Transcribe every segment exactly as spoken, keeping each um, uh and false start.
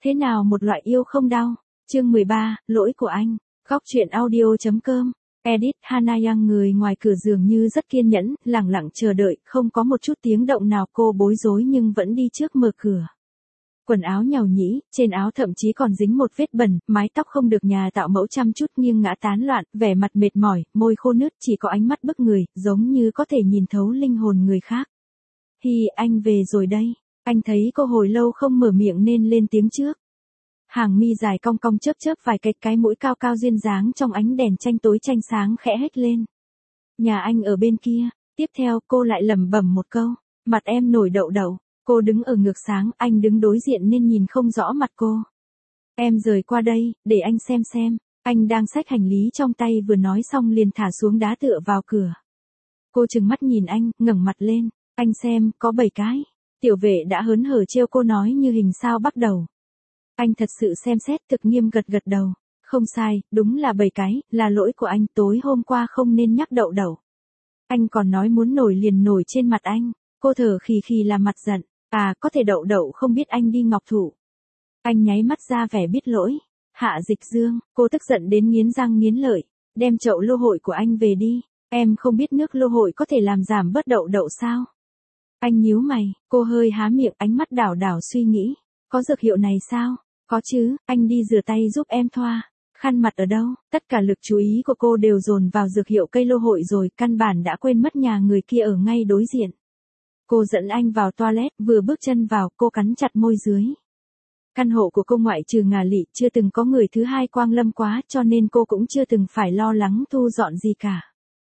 Thế nào một loại yêu không đau? Chương mười ba, lỗi của anh. Góc truyện audio.com. Edit Hana Yang người ngoài cửa dường như rất kiên nhẫn, lặng lặng chờ đợi, không có một chút tiếng động nào. Cô bối rối nhưng vẫn đi trước mở cửa. Quần áo nhàu nhĩ, trên áo thậm chí còn dính một vết bẩn, mái tóc không được nhà tạo mẫu chăm chút nghiêng ngã tán loạn, vẻ mặt mệt mỏi, môi khô nứt, chỉ có ánh mắt bức người, giống như có thể nhìn thấu linh hồn người khác. Hi, anh về rồi đây. Anh thấy cô hồi lâu không mở miệng nên lên tiếng trước. Hàng mi dài cong cong chớp chớp vài cái, cái mũi cao cao duyên dáng trong ánh đèn tranh tối tranh sáng khẽ hét lên. Nhà anh ở bên kia. Tiếp theo cô lại lẩm bẩm một câu. Mặt em nổi đậu đậu. Cô đứng ở ngược sáng, anh đứng đối diện nên nhìn không rõ mặt cô. Em rời qua đây, để anh xem xem. Anh đang xách hành lý trong tay vừa nói xong liền thả xuống đá tựa vào cửa. Cô trừng mắt nhìn anh, ngẩng mặt lên. Anh xem, có bảy cái. Tiểu vệ đã hớn hở trêu cô nói như hình sao bắt đầu. Anh thật sự xem xét thực nghiêm gật gật đầu. Không sai, đúng là bảy cái, là lỗi của anh, tối hôm qua không nên nhắc đậu đậu. Anh còn nói muốn nổi liền nổi trên mặt anh. Cô thở khì khì làm mặt giận. À, có thể đậu đậu không biết anh đi ngọc thụ. Anh nháy mắt ra vẻ biết lỗi. Hạ Dịch Dương, cô tức giận đến nghiến răng nghiến lợi. Đem chậu lô hội của anh về đi. Em không biết nước lô hội có thể làm giảm bớt đậu đậu sao? Anh nhíu mày, cô hơi há miệng, ánh mắt đảo đảo suy nghĩ. Có dược hiệu này sao? Có chứ, anh đi rửa tay giúp em thoa. Khăn mặt ở đâu? Tất cả lực chú ý của cô đều dồn vào dược hiệu cây lô hội rồi, căn bản đã quên mất nhà người kia ở ngay đối diện. Cô dẫn anh vào toilet, vừa bước chân vào, cô cắn chặt môi dưới. Căn hộ của cô ngoại trừ Ngà Lị, chưa từng có người thứ hai quang lâm quá, cho nên cô cũng chưa từng phải lo lắng thu dọn gì cả.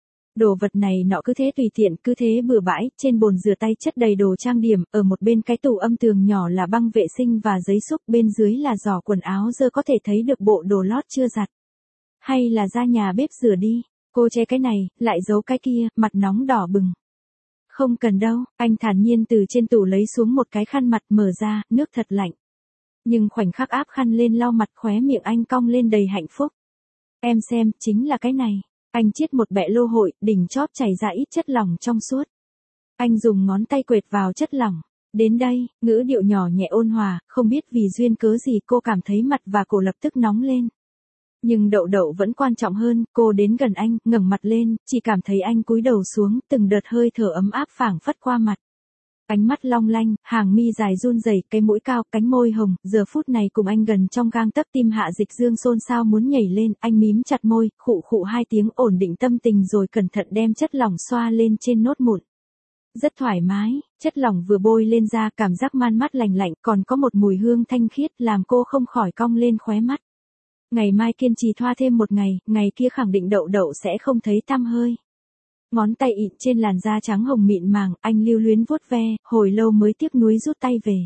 Đồ vật này nọ cứ thế tùy tiện, cứ thế bừa bãi, trên bồn rửa tay chất đầy đồ trang điểm, ở một bên cái tủ âm tường nhỏ là băng vệ sinh và giấy xúc, bên dưới là giỏ quần áo dơ có thể thấy được bộ đồ lót chưa giặt. Hay là ra nhà bếp rửa đi, cô che cái này, lại giấu cái kia, mặt nóng đỏ bừng. Không cần đâu, anh thản nhiên từ trên tủ lấy xuống một cái khăn mặt mở ra, nước thật lạnh. Nhưng khoảnh khắc áp khăn lên lau mặt khóe miệng anh cong lên đầy hạnh phúc. Em xem, chính là cái này. Anh chiết một bẹ lô hội, đỉnh chóp chảy ra ít chất lỏng trong suốt. Anh dùng ngón tay quệt vào chất lỏng. Đến đây, ngữ điệu nhỏ nhẹ ôn hòa, không biết vì duyên cớ gì cô cảm thấy mặt và cổ lập tức nóng lên. Nhưng đậu đậu vẫn quan trọng hơn, cô đến gần anh, ngẩng mặt lên, chỉ cảm thấy anh cúi đầu xuống, từng đợt hơi thở ấm áp phảng phất qua mặt. Ánh mắt long lanh, hàng mi dài run rẩy, cái mũi cao, cánh môi hồng, giờ phút này cùng anh gần trong gang tấc, tim Hạ Dịch Dương xôn xao muốn nhảy lên, anh mím chặt môi, khụ khụ hai tiếng ổn định tâm tình rồi cẩn thận đem chất lỏng xoa lên trên nốt mụn. Rất thoải mái, chất lỏng vừa bôi lên da, cảm giác man mát lành lạnh, còn có một mùi hương thanh khiết làm cô không khỏi cong lên khóe mắt. Ngày mai kiên trì thoa thêm một ngày, ngày kia khẳng định đậu đậu sẽ không thấy tăm hơi. Ngón tay ịn trên làn da trắng hồng mịn màng, anh lưu luyến vuốt ve, hồi lâu mới tiếc nuối rút tay về.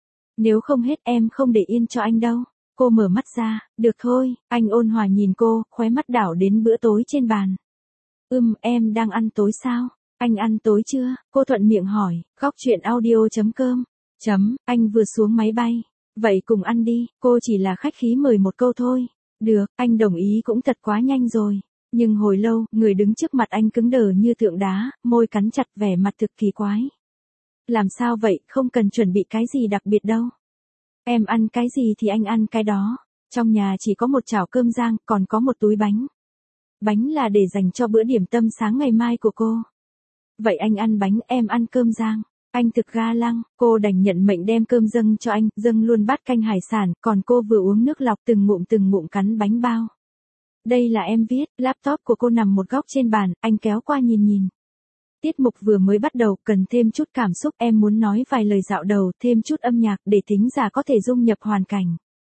Nếu không hết em không để yên cho anh đâu. Cô mở mắt ra, được thôi, anh ôn hòa nhìn cô, khóe mắt đảo đến bữa tối trên bàn. Ừm, em đang ăn tối sao? Anh ăn tối chưa? Cô thuận miệng hỏi, góc truyện audio.com. Chấm, anh vừa xuống máy bay. Vậy cùng ăn đi, cô chỉ là khách khí mời một câu thôi. Được, anh đồng ý cũng thật quá nhanh rồi. Nhưng hồi lâu, người đứng trước mặt anh cứng đờ như tượng đá, môi cắn chặt vẻ mặt thực kỳ quái. Làm sao vậy, không cần chuẩn bị cái gì đặc biệt đâu. Em ăn cái gì thì anh ăn cái đó. Trong nhà chỉ có một chảo cơm rang, còn có một túi bánh. Bánh là để dành cho bữa điểm tâm sáng ngày mai của cô. Vậy anh ăn bánh, em ăn cơm rang. Anh thực ga lăng, cô đành nhận mệnh đem cơm dâng cho anh, dâng luôn bát canh hải sản, còn cô vừa uống nước lọc từng ngụm từng ngụm cắn bánh bao. Đây là em viết, laptop của cô nằm một góc trên bàn, anh kéo qua nhìn nhìn. Tiết mục vừa mới bắt đầu, cần thêm chút cảm xúc, em muốn nói vài lời dạo đầu, thêm chút âm nhạc, để thính giả có thể dung nhập hoàn cảnh.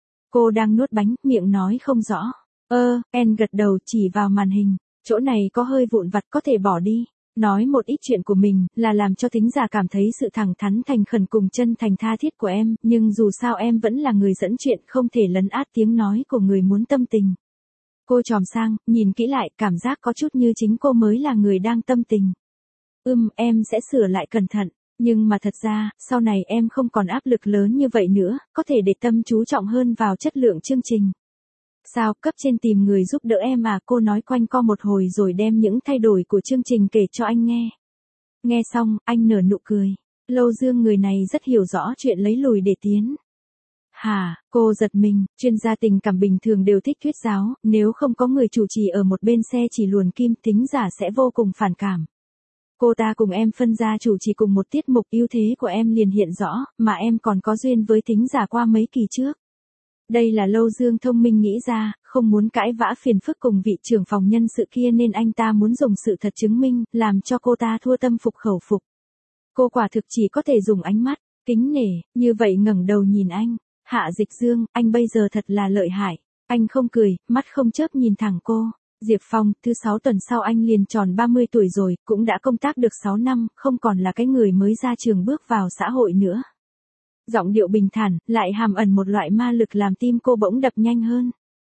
Cô đang nuốt bánh, miệng nói không rõ. Ơ, en gật đầu chỉ vào màn hình, chỗ này có hơi vụn vặt có thể bỏ đi. Nói một ít chuyện của mình, là làm cho thính giả cảm thấy sự thẳng thắn thành khẩn cùng chân thành tha thiết của em, nhưng dù sao em vẫn là người dẫn chuyện, không thể lấn át tiếng nói của người muốn tâm tình. Cô tròm sang, nhìn kỹ lại, cảm giác có chút như chính cô mới là người đang tâm tình. Ừm, em sẽ sửa lại cẩn thận, nhưng mà thật ra, sau này em không còn áp lực lớn như vậy nữa, có thể để tâm chú trọng hơn vào chất lượng chương trình. Sao, cấp trên tìm người giúp đỡ em à? Cô nói quanh co một hồi rồi đem những thay đổi của chương trình kể cho anh nghe. Nghe xong, anh nở nụ cười. Lâu Dương người này rất hiểu rõ chuyện lấy lùi để tiến. Hả, cô giật mình, chuyên gia tình cảm bình thường đều thích thuyết giáo, nếu không có người chủ trì ở một bên xe chỉ luồn kim thính giả sẽ vô cùng phản cảm. Cô ta cùng em phân ra chủ trì cùng một tiết mục, ưu thế của em liền hiện rõ, mà em còn có duyên với thính giả qua mấy kỳ trước. Đây là Lâu Dương thông minh nghĩ ra, không muốn cãi vã phiền phức cùng vị trưởng phòng nhân sự kia nên anh ta muốn dùng sự thật chứng minh, làm cho cô ta thua tâm phục khẩu phục. Cô quả thực chỉ có thể dùng ánh mắt kính nể, như vậy ngẩng đầu nhìn anh. Hạ Dịch Dương, anh bây giờ thật là lợi hại. Anh không cười, mắt không chớp nhìn thẳng cô. Diệp Phong, thứ sáu tuần sau anh liền tròn ba mươi tuổi rồi, cũng đã công tác được sáu năm, không còn là cái người mới ra trường bước vào xã hội nữa. Giọng điệu bình thản, lại hàm ẩn một loại ma lực làm tim cô bỗng đập nhanh hơn.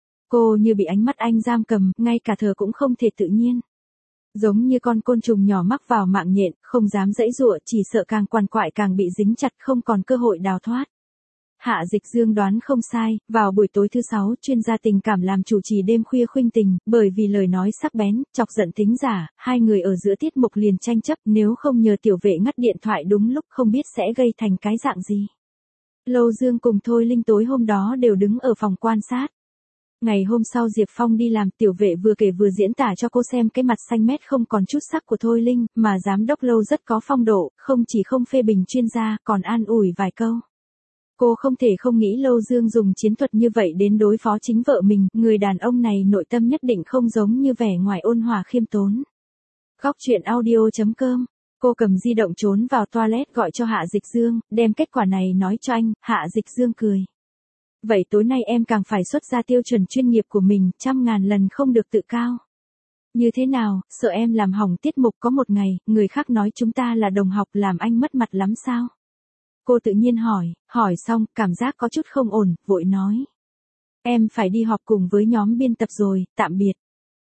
Cô như bị ánh mắt anh giam cầm, ngay cả thở cũng không thể tự nhiên. Giống như con côn trùng nhỏ mắc vào mạng nhện, không dám giãy giụa, chỉ sợ càng quằn quại càng bị dính chặt, không còn cơ hội đào thoát. Hạ Dịch Dương đoán không sai, vào buổi tối thứ sáu, chuyên gia tình cảm làm chủ trì đêm khuya khuynh tình, bởi vì lời nói sắc bén, chọc giận thính giả, hai người ở giữa tiết mục liền tranh chấp, nếu không nhờ tiểu vệ ngắt điện thoại đúng lúc không biết sẽ gây thành cái dạng gì. Lâu Dương cùng Thôi Linh tối hôm đó đều đứng ở phòng quan sát. Ngày hôm sau Diệp Phong đi làm, tiểu vệ vừa kể vừa diễn tả cho cô xem cái mặt xanh mét không còn chút sắc của Thôi Linh, mà giám đốc Lâu rất có phong độ, không chỉ không phê bình chuyên gia, còn an ủi vài câu. Cô không thể không nghĩ Lâu Dương dùng chiến thuật như vậy đến đối phó chính vợ mình, người đàn ông này nội tâm nhất định không giống như vẻ ngoài ôn hòa khiêm tốn. Góc truyện audio chấm com. Cô cầm di động trốn vào toilet gọi cho Hạ Dịch Dương, đem kết quả này nói cho anh. Hạ Dịch Dương cười. Vậy tối nay em càng phải xuất ra tiêu chuẩn chuyên nghiệp của mình, trăm ngàn lần không được tự cao. Như thế nào, sợ em làm hỏng tiết mục có một ngày, người khác nói chúng ta là đồng học làm anh mất mặt lắm sao? Cô tự nhiên hỏi, hỏi xong, cảm giác có chút không ổn, vội nói. Em phải đi họp cùng với nhóm biên tập rồi, tạm biệt.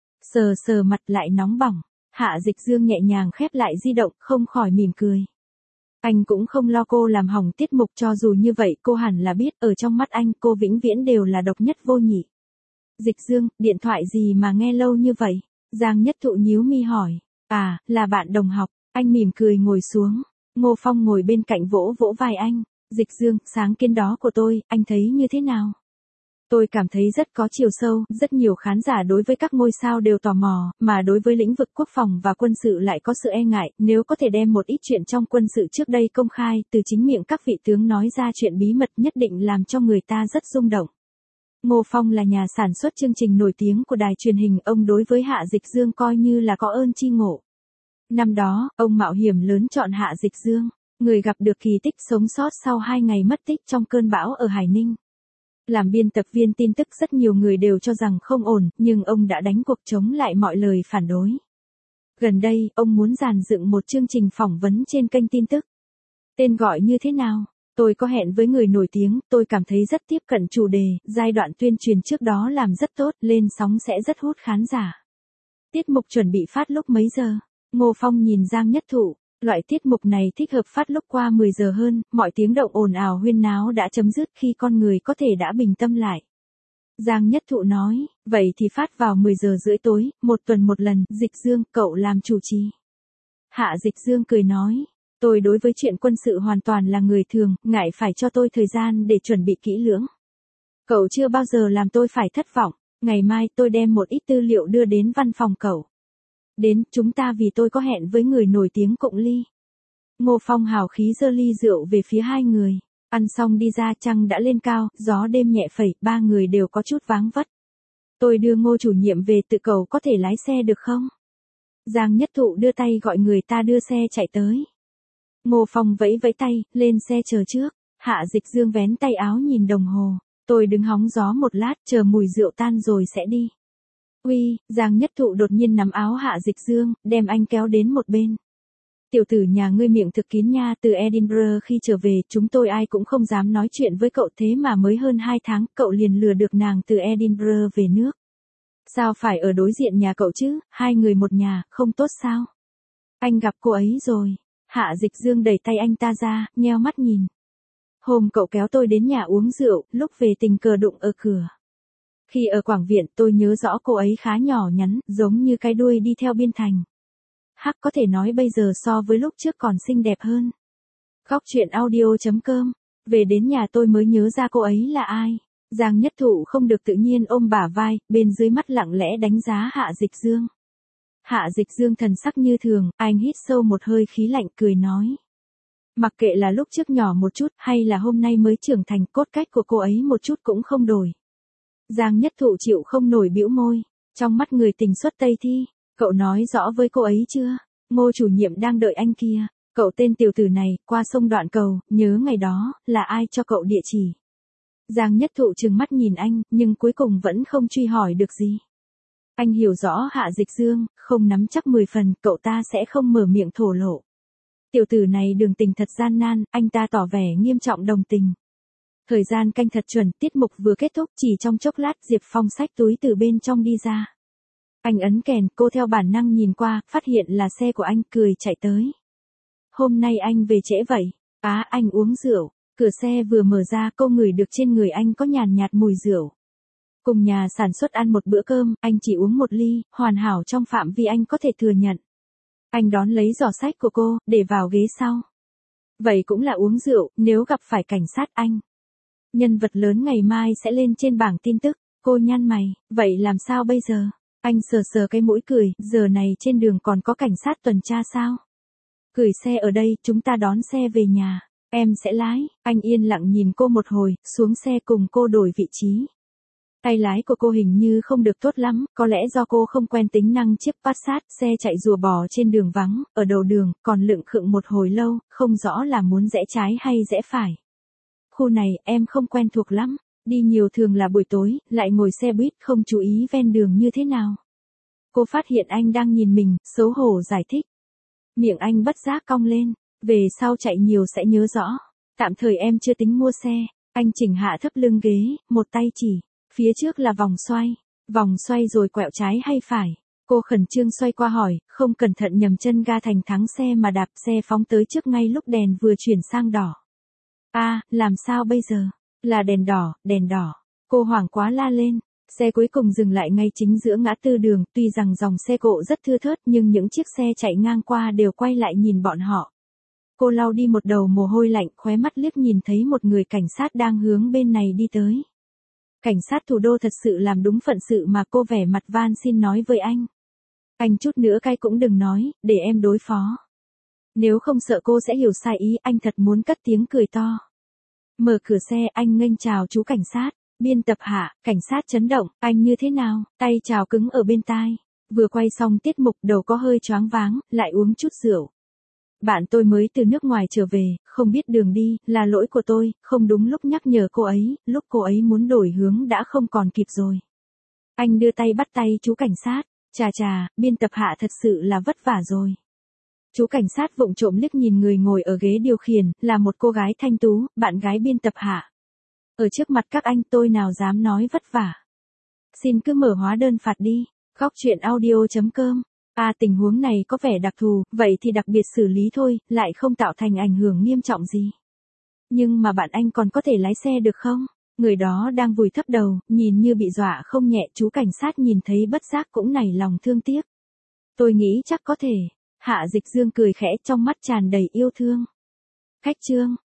Sờ sờ mặt lại nóng bỏng, Hạ Dịch Dương nhẹ nhàng khép lại di động, không khỏi mỉm cười. Anh cũng không lo cô làm hỏng tiết mục, cho dù như vậy cô hẳn là biết, ở trong mắt anh cô vĩnh viễn đều là độc nhất vô nhị. Dịch Dương, điện thoại gì mà nghe lâu như vậy? Giang Nhất Thụ nhíu mi hỏi. À, là bạn đồng học, anh mỉm cười ngồi xuống. Ngô Phong ngồi bên cạnh vỗ vỗ vai anh. Dịch Dương, sáng kiến đó của tôi, anh thấy như thế nào? Tôi cảm thấy rất có chiều sâu, rất nhiều khán giả đối với các ngôi sao đều tò mò, mà đối với lĩnh vực quốc phòng và quân sự lại có sự e ngại, nếu có thể đem một ít chuyện trong quân sự trước đây công khai, từ chính miệng các vị tướng nói ra chuyện bí mật nhất định làm cho người ta rất rung động. Ngô Phong là nhà sản xuất chương trình nổi tiếng của đài truyền hình, ông đối với Hạ Dịch Dương coi như là có ơn chi ngộ. Năm đó, ông mạo hiểm lớn chọn Hạ Dịch Dương, người gặp được kỳ tích sống sót sau hai ngày mất tích trong cơn bão ở Hải Ninh. Làm biên tập viên tin tức rất nhiều người đều cho rằng không ổn, nhưng ông đã đánh cuộc chống lại mọi lời phản đối. Gần đây, ông muốn dàn dựng một chương trình phỏng vấn trên kênh tin tức. Tên gọi như thế nào? Tôi có hẹn với người nổi tiếng, tôi cảm thấy rất tiếp cận chủ đề, giai đoạn tuyên truyền trước đó làm rất tốt, lên sóng sẽ rất hút khán giả. Tiết mục chuẩn bị phát lúc mấy giờ? Ngô Phong nhìn Giang Nhất Thụ. Loại tiết mục này thích hợp phát lúc qua mười giờ hơn, mọi tiếng động ồn ào huyên náo đã chấm dứt khi con người có thể đã bình tâm lại. Giang Nhất Thụ nói, vậy thì phát vào mười giờ rưỡi tối, một tuần một lần. Dịch Dương, cậu làm chủ trì. Hạ Dịch Dương cười nói, tôi đối với chuyện quân sự hoàn toàn là người thường, ngại phải cho tôi thời gian để chuẩn bị kỹ lưỡng. Cậu chưa bao giờ làm tôi phải thất vọng, ngày mai tôi đem một ít tư liệu đưa đến văn phòng cậu. Đến, chúng ta vì tôi có hẹn với người nổi tiếng cụng ly. Ngô Phong hào khí giơ ly rượu về phía hai người. Ăn xong đi ra, trăng đã lên cao, gió đêm nhẹ phẩy, ba người đều có chút váng vất. Tôi đưa Ngô chủ nhiệm về, tự cậu có thể lái xe được không? Giang Nhất Thụ đưa tay gọi người ta đưa xe chạy tới. Ngô Phong vẫy vẫy tay, lên xe chờ trước. Hạ Dịch Dương vén tay áo nhìn đồng hồ. Tôi đứng hóng gió một lát, chờ mùi rượu tan rồi sẽ đi. Uy, Giang Nhất Thụ đột nhiên nắm áo Hạ Dịch Dương, đem anh kéo đến một bên. Tiểu tử nhà ngươi miệng thực kín nha, từ Edinburgh khi trở về, chúng tôi ai cũng không dám nói chuyện với cậu, thế mà mới hơn hai tháng, cậu liền lừa được nàng từ Edinburgh về nước. Sao phải ở đối diện nhà cậu chứ, hai người một nhà, không tốt sao? Anh gặp cô ấy rồi. Hạ Dịch Dương đẩy tay anh ta ra, nheo mắt nhìn. Hôm cậu kéo tôi đến nhà uống rượu, lúc về tình cờ đụng ở cửa. Khi ở Quảng Viện tôi nhớ rõ cô ấy khá nhỏ nhắn, giống như cái đuôi đi theo biên thành. Hắc, có thể nói bây giờ so với lúc trước còn xinh đẹp hơn. Góc truyện audio chấm com Về đến nhà tôi mới nhớ ra cô ấy là ai. Giang Nhất Thụ không được tự nhiên ôm bả vai, bên dưới mắt lặng lẽ đánh giá Hạ Dịch Dương. Hạ Dịch Dương thần sắc như thường, anh hít sâu một hơi khí lạnh cười nói. Mặc kệ là lúc trước nhỏ một chút hay là hôm nay mới trưởng thành, cốt cách của cô ấy một chút cũng không đổi. Giang Nhất Thụ chịu không nổi bĩu môi, trong mắt người tình xuất Tây Thi, cậu nói rõ với cô ấy chưa? Ngô chủ nhiệm đang đợi anh kia, cậu tên tiểu tử này, qua sông Đoạn Cầu, nhớ ngày đó, là ai cho cậu địa chỉ? Giang Nhất Thụ trừng mắt nhìn anh, nhưng cuối cùng vẫn không truy hỏi được gì. Anh hiểu rõ Hạ Dịch Dương, không nắm chắc mười phần, cậu ta sẽ không mở miệng thổ lộ. Tiểu tử này đường tình thật gian nan, anh ta tỏ vẻ nghiêm trọng đồng tình. Thời gian canh thật chuẩn, tiết mục vừa kết thúc, chỉ trong chốc lát Diệp Phong xách túi từ bên trong đi ra. Anh ấn kèn, cô theo bản năng nhìn qua, phát hiện là xe của anh, cười chạy tới. Hôm nay anh về trễ vậy? Á, anh uống rượu. Cửa xe vừa mở ra, cô ngửi được trên người anh có nhàn nhạt mùi rượu. Cùng nhà sản xuất ăn một bữa cơm, anh chỉ uống một ly, hoàn hảo trong phạm vi anh có thể thừa nhận. Anh đón lấy giỏ sách của cô, để vào ghế sau. Vậy cũng là uống rượu, nếu gặp phải cảnh sát anh. Nhân vật lớn ngày mai sẽ lên trên bảng tin tức, cô nhăn mày, vậy làm sao bây giờ? Anh sờ sờ cái mũi cười, giờ này trên đường còn có cảnh sát tuần tra sao? Gửi xe ở đây, chúng ta đón xe về nhà. Em sẽ lái, anh yên lặng nhìn cô một hồi, xuống xe cùng cô đổi vị trí. Tay lái của cô hình như không được tốt lắm, có lẽ do cô không quen tính năng chiếc Passat, xe chạy rùa bò trên đường vắng, ở đầu đường, còn lững khựng một hồi lâu, không rõ là muốn rẽ trái hay rẽ phải. Khu này, em không quen thuộc lắm, đi nhiều thường là buổi tối, lại ngồi xe buýt không chú ý ven đường như thế nào. Cô phát hiện anh đang nhìn mình, xấu hổ giải thích. Miệng anh bất giác cong lên, về sau chạy nhiều sẽ nhớ rõ. Tạm thời em chưa tính mua xe, anh chỉnh hạ thấp lưng ghế, một tay chỉ. Phía trước là vòng xoay, vòng xoay rồi quẹo trái hay phải. Cô khẩn trương xoay qua hỏi, không cẩn thận nhầm chân ga thành thắng xe mà đạp xe phóng tới trước ngay lúc đèn vừa chuyển sang đỏ. A, à, làm sao bây giờ? Là đèn đỏ, đèn đỏ. Cô hoảng quá la lên. Xe cuối cùng dừng lại ngay chính giữa ngã tư đường, tuy rằng dòng xe cộ rất thưa thớt nhưng những chiếc xe chạy ngang qua đều quay lại nhìn bọn họ. Cô lau đi một đầu mồ hôi lạnh, khóe mắt liếc nhìn thấy một người cảnh sát đang hướng bên này đi tới. Cảnh sát thủ đô thật sự làm đúng phận sự mà, cô vẻ mặt van xin nói với anh. Anh chút nữa cay cũng đừng nói, để em đối phó. Nếu không sợ cô sẽ hiểu sai ý, anh thật muốn cất tiếng cười to. Mở cửa xe, anh nghênh chào chú cảnh sát. Biên tập Hạ, cảnh sát chấn động, anh như thế nào? Tay chào cứng ở bên tai. Vừa quay xong tiết mục, đầu có hơi choáng váng, lại uống chút rượu. Bạn tôi mới từ nước ngoài trở về, không biết đường đi, là lỗi của tôi, không đúng lúc nhắc nhở cô ấy, lúc cô ấy muốn đổi hướng đã không còn kịp rồi. Anh đưa tay bắt tay chú cảnh sát, chà chà, biên tập Hạ thật sự là vất vả rồi. Chú cảnh sát vụng trộm liếc nhìn người ngồi ở ghế điều khiển, là một cô gái thanh tú, bạn gái biên tập Hạ. Ở trước mặt các anh tôi nào dám nói vất vả. Xin cứ mở hóa đơn phạt đi, khóc chuyện audio chấm com. À, tình huống này có vẻ đặc thù, vậy thì đặc biệt xử lý thôi, lại không tạo thành ảnh hưởng nghiêm trọng gì. Nhưng mà bạn anh còn có thể lái xe được không? Người đó đang vùi thấp đầu, nhìn như bị dọa không nhẹ, chú cảnh sát nhìn thấy bất giác cũng nảy lòng thương tiếc. Tôi nghĩ chắc có thể. Hạ Dịch Dương cười khẽ, trong mắt tràn đầy yêu thương. Khách trương,